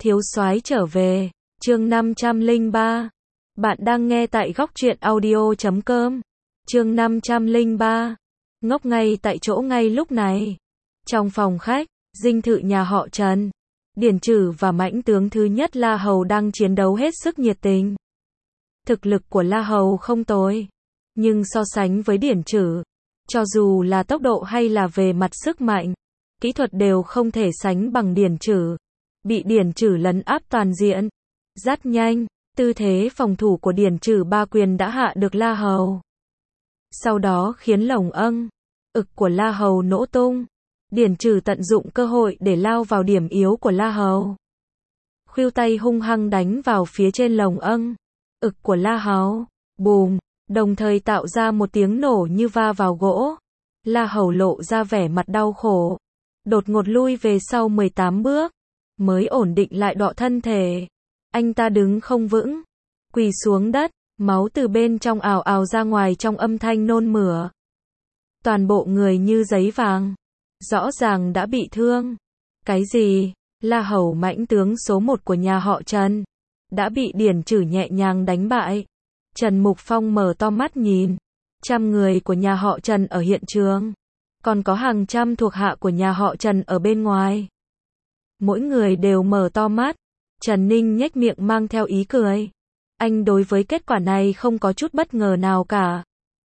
Thiếu soái trở về, chương 503. Bạn đang nghe tại góc truyện audio.com. Chương 503. Ngốc ngay tại chỗ ngay lúc này. Trong phòng khách, dinh thự nhà họ Trần, Điển Trử và mãnh tướng thứ nhất La Hầu đang chiến đấu hết sức nhiệt tình. Thực lực của La Hầu không tồi, nhưng so sánh với Điển Trử, cho dù là tốc độ hay là về mặt sức mạnh, kỹ thuật đều không thể sánh bằng Điển Trử. Bị Điển Trử lấn áp toàn diện, rất nhanh, tư thế phòng thủ của Điển Trử ba quyền đã hạ được La Hầu. Sau đó khiến lồng ực của La Hầu nổ tung. Điển Trử tận dụng cơ hội để lao vào điểm yếu của La Hầu. Khuỷu tay hung hăng đánh vào phía trên lồng ực của La Hầu. Bùm, đồng thời tạo ra một tiếng nổ như va vào gỗ. La Hầu lộ ra vẻ mặt đau khổ, đột ngột lui về sau 18 bước, mới ổn định lại đọ thân thể. Anh ta đứng không vững, quỳ xuống đất, máu từ bên trong ào ào ra ngoài trong âm thanh nôn mửa. Toàn bộ người như giấy vàng, rõ ràng đã bị thương. Cái gì? La Hầu mãnh tướng số 1 của nhà họ Trần, đã bị Điển Trử nhẹ nhàng đánh bại. Trần Mục Phong mở to mắt nhìn. Trăm người của nhà họ Trần ở hiện trường, còn có hàng trăm thuộc hạ của nhà họ Trần ở bên ngoài. Mỗi người đều mở to mắt. Trần Ninh nhếch miệng mang theo ý cười. Anh đối với kết quả này không có chút bất ngờ nào cả.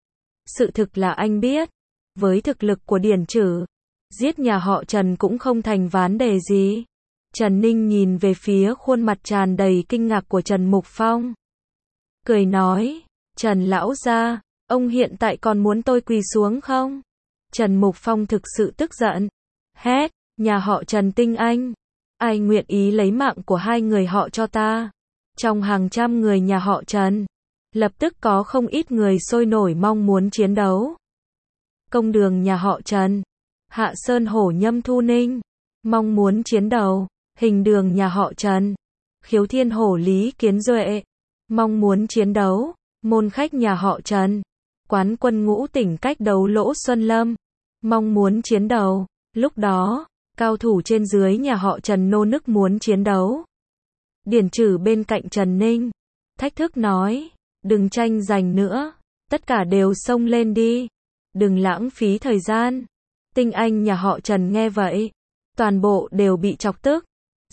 Sự thực là anh biết, với thực lực của Điển Trử, giết nhà họ Trần cũng không thành vấn đề gì. Trần Ninh nhìn về phía khuôn mặt tràn đầy kinh ngạc của Trần Mục Phong, cười nói, Trần lão gia, ông hiện tại còn muốn tôi quỳ xuống không? Trần Mục Phong thực sự tức giận, hét, nhà họ Trần tinh anh, ai nguyện ý lấy mạng của hai người họ cho ta? Trong hàng trăm người nhà họ Trần, lập tức có không ít người sôi nổi mong muốn chiến đấu. Công đường nhà họ Trần, Hạ Sơn Hổ Nhâm Thu Ninh, mong muốn chiến đấu. Hình đường nhà họ Trần, Khiếu Thiên Hổ Lý Kiến Duệ, mong muốn chiến đấu. Môn khách nhà họ Trần, Quán Quân Ngũ Tỉnh Cách Đấu Lỗ Xuân Lâm, mong muốn chiến đấu. Lúc đó, cao thủ trên dưới nhà họ Trần nô nức muốn chiến đấu. Điển Trử bên cạnh Trần Ninh, thách thức nói, đừng tranh giành nữa, tất cả đều xông lên đi, đừng lãng phí thời gian. Tinh anh nhà họ Trần nghe vậy, toàn bộ đều bị chọc tức.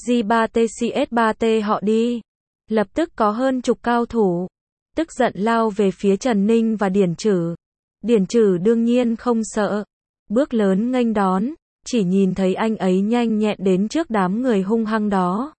G3TCS3T họ đi. Lập tức có hơn chục cao thủ, tức giận lao về phía Trần Ninh và Điển Trử. Điển Trử đương nhiên không sợ, bước lớn nghênh đón, chỉ nhìn thấy anh ấy nhanh nhẹn đến trước đám người hung hăng đó.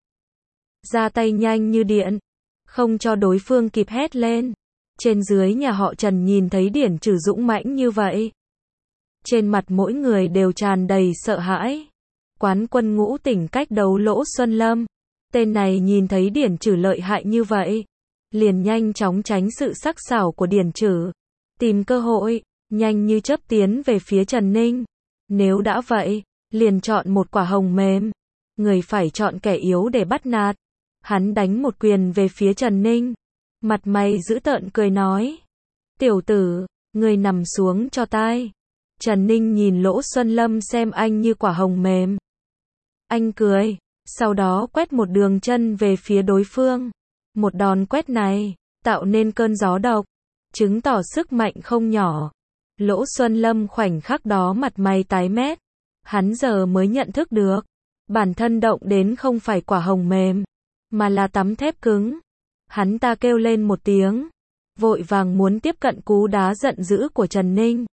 Ra tay nhanh như điện, không cho đối phương kịp hét lên. Trên dưới nhà họ Trần nhìn thấy Điển Trử dũng mãnh như vậy, trên mặt mỗi người đều tràn đầy sợ hãi. Quán Quân Ngũ Tỉnh Cách Đấu Lỗ Xuân Lâm, tên này nhìn thấy Điển Trử lợi hại như vậy, liền nhanh chóng tránh sự sắc sảo của Điển Trử, tìm cơ hội, nhanh như chớp tiến về phía Trần Ninh. Nếu đã vậy, liền chọn một quả hồng mềm, người phải chọn kẻ yếu để bắt nạt. Hắn đánh một quyền về phía Trần Ninh, mặt mày dữ tợn cười nói, tiểu tử, người nằm xuống cho tai. Trần Ninh nhìn Lỗ Xuân Lâm xem anh như quả hồng mềm. Anh cười, sau đó quét một đường chân về phía đối phương. Một đòn quét này, tạo nên cơn gió độc, chứng tỏ sức mạnh không nhỏ. Lỗ Xuân Lâm khoảnh khắc đó mặt mày tái mét. Hắn giờ mới nhận thức được, bản thân động đến không phải quả hồng mềm, mà là tấm thép cứng. Hắn ta kêu lên một tiếng, vội vàng muốn tiếp cận cú đá giận dữ của Trần Ninh.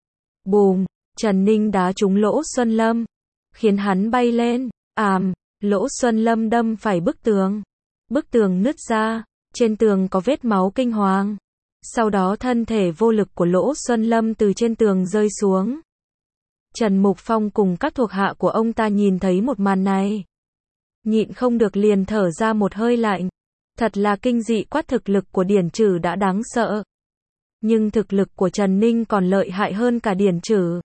Bùm, Trần Ninh đá trúng Lỗ Xuân Lâm, khiến hắn bay lên. Lỗ Xuân Lâm đâm phải bức tường. Bức tường nứt ra, trên tường có vết máu kinh hoàng. Sau đó thân thể vô lực của Lỗ Xuân Lâm từ trên tường rơi xuống. Trần Mục Phong cùng các thuộc hạ của ông ta nhìn thấy một màn này, nhịn không được liền thở ra một hơi lạnh. Thật là kinh dị quá, thực lực của Điển Trử đã đáng sợ, nhưng thực lực của Trần Ninh còn lợi hại hơn cả Điển Trử.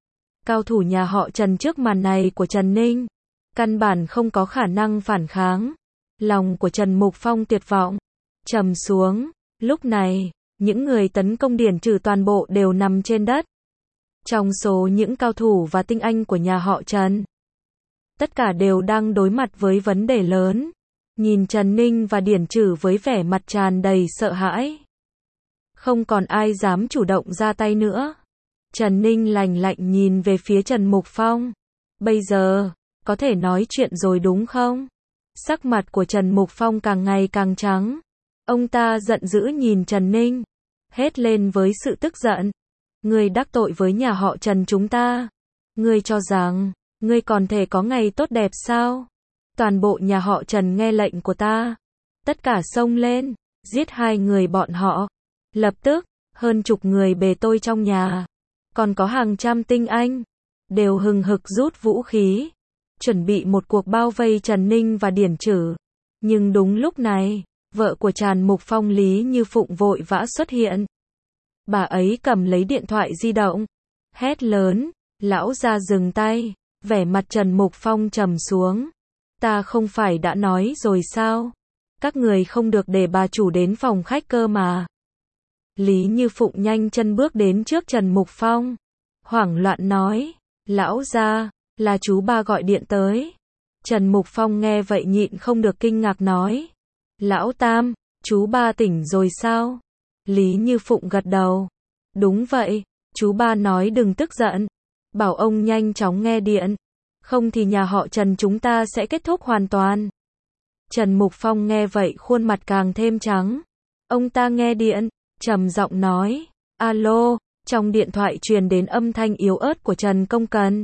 Cao thủ nhà họ Trần trước màn này của Trần Ninh, căn bản không có khả năng phản kháng. Lòng của Trần Mục Phong tuyệt vọng, trầm xuống. Lúc này, những người tấn công Điển Trử toàn bộ đều nằm trên đất. Trong số những cao thủ và tinh anh của nhà họ Trần, tất cả đều đang đối mặt với vấn đề lớn. Nhìn Trần Ninh và Điển Trử với vẻ mặt tràn đầy sợ hãi. Không còn ai dám chủ động ra tay nữa. Trần Ninh lạnh lạnh nhìn về phía Trần Mục Phong. Bây giờ, có thể nói chuyện rồi đúng không? Sắc mặt của Trần Mục Phong càng ngày càng trắng. Ông ta giận dữ nhìn Trần Ninh. Hét lên với sự tức giận. Ngươi đắc tội với nhà họ Trần chúng ta. Ngươi cho rằng, ngươi còn thể có ngày tốt đẹp sao? Toàn bộ nhà họ Trần nghe lệnh của ta. Tất cả xông lên, giết hai người bọn họ. Lập tức, hơn chục người bề tôi trong nhà. Còn có hàng trăm tinh anh. Đều hừng hực rút vũ khí. Chuẩn bị một cuộc bao vây Trần Ninh và Điển Trử. Nhưng đúng lúc này, vợ của Trần Mục Phong Lý Như Phụng vội vã xuất hiện. Bà ấy cầm lấy điện thoại di động. Hét lớn, lão gia dừng tay. Vẻ mặt Trần Mục Phong trầm xuống. Ta không phải đã nói rồi sao? Các người không được để bà chủ đến phòng khách cơ mà. Lý Như Phụng nhanh chân bước đến trước Trần Mục Phong. Hoảng loạn nói, lão gia, là chú ba gọi điện tới. Trần Mục Phong nghe vậy nhịn không được kinh ngạc nói. Lão Tam, chú ba tỉnh rồi sao? Lý Như Phụng gật đầu. Đúng vậy, chú ba nói đừng tức giận. Bảo ông nhanh chóng nghe điện. Không thì nhà họ Trần chúng ta sẽ kết thúc hoàn toàn. Trần Mục Phong nghe vậy khuôn mặt càng thêm trắng. Ông ta nghe điện, trầm giọng nói. Alo, trong điện thoại truyền đến âm thanh yếu ớt của Trần Công Cần.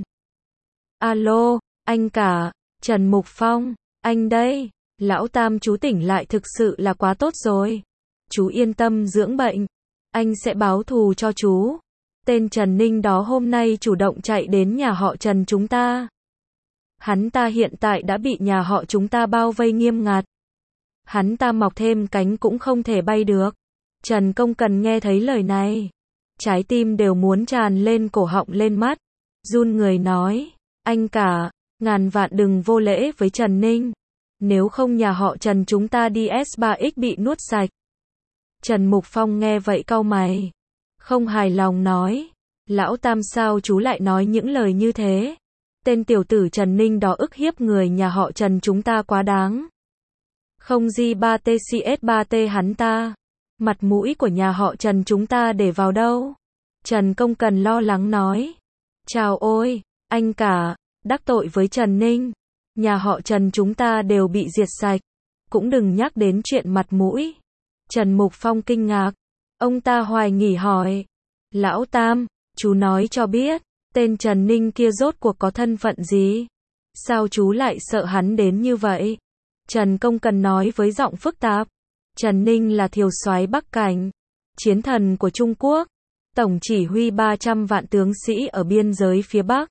Alo, anh cả, Trần Mục Phong, anh đây. Lão Tam chú tỉnh lại thực sự là quá tốt rồi. Chú yên tâm dưỡng bệnh. Anh sẽ báo thù cho chú. Tên Trần Ninh đó hôm nay chủ động chạy đến nhà họ Trần chúng ta. Hắn ta hiện tại đã bị nhà họ chúng ta bao vây nghiêm ngặt. Hắn ta mọc thêm cánh cũng không thể bay được. Trần Công Cần nghe thấy lời này. Trái tim đều muốn tràn lên cổ họng lên mắt. Run người nói. Anh cả, ngàn vạn đừng vô lễ với Trần Ninh. Nếu không nhà họ Trần chúng ta đi S3X bị nuốt sạch. Trần Mục Phong nghe vậy cau mày. Không hài lòng nói. Lão Tam sao chú lại nói những lời như thế? Tên tiểu tử Trần Ninh đó ức hiếp người nhà họ Trần chúng ta quá đáng. Không G3TCS3T hắn ta. Mặt mũi của nhà họ Trần chúng ta để vào đâu? Trần Công Cần lo lắng nói. Chào ôi, anh cả, đắc tội với Trần Ninh. Nhà họ Trần chúng ta đều bị diệt sạch. Cũng đừng nhắc đến chuyện mặt mũi. Trần Mục Phong kinh ngạc. Ông ta hoài nghi hỏi. Lão Tam, chú nói cho biết, tên Trần Ninh kia rốt cuộc có thân phận gì? Sao chú lại sợ hắn đến như vậy? Trần Công Cần nói với giọng phức tạp. Trần Ninh là thiều soái Bắc Cảnh, chiến thần của Trung Quốc, tổng chỉ huy 300 vạn tướng sĩ ở biên giới phía Bắc.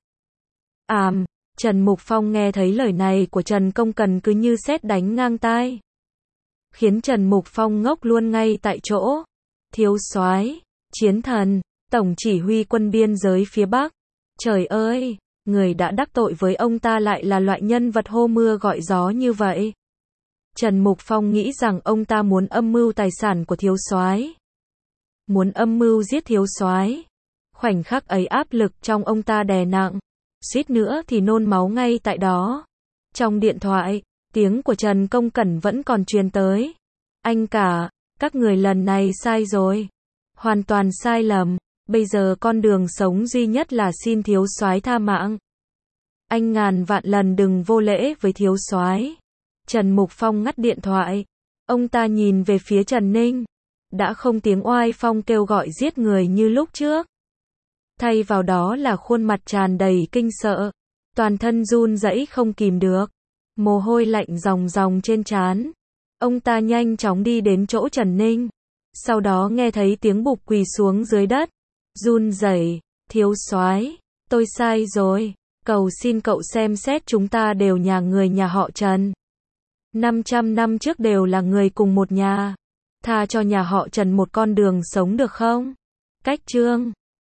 Trần Mục Phong nghe thấy lời này của Trần Công Cần cứ như sét đánh ngang tai. Khiến Trần Mục Phong ngốc luôn ngay tại chỗ. Thiếu soái, chiến thần, tổng chỉ huy quân biên giới phía Bắc. Trời ơi, người đã đắc tội với ông ta lại là loại nhân vật hô mưa gọi gió như vậy. Trần Mục Phong nghĩ rằng ông ta muốn âm mưu tài sản của thiếu soái. Muốn âm mưu giết thiếu soái. Khoảnh khắc ấy áp lực trong ông ta đè nặng. Suýt nữa thì nôn máu ngay tại đó. Trong điện thoại, tiếng của Trần Công Cẩn vẫn còn truyền tới. Anh cả, các người lần này sai rồi. Hoàn toàn sai lầm. Bây giờ con đường sống duy nhất là xin thiếu soái tha mạng. Anh ngàn vạn lần đừng vô lễ với thiếu soái. Trần Mục Phong ngắt điện thoại. Ông ta nhìn về phía Trần Ninh. Đã không tiếng oai phong kêu gọi giết người như lúc trước. Thay vào đó là khuôn mặt tràn đầy kinh sợ. Toàn thân run rẩy không kìm được. Mồ hôi lạnh ròng ròng trên trán. Ông ta nhanh chóng đi đến chỗ Trần Ninh. Sau đó nghe thấy tiếng bụp quỳ xuống dưới đất. Run rẩy, thiếu soái, tôi sai rồi. Cầu xin cậu xem xét chúng ta đều người nhà họ Trần. 500 năm trước đều là người cùng một nhà. Tha cho nhà họ Trần một con đường sống được không? Cách chương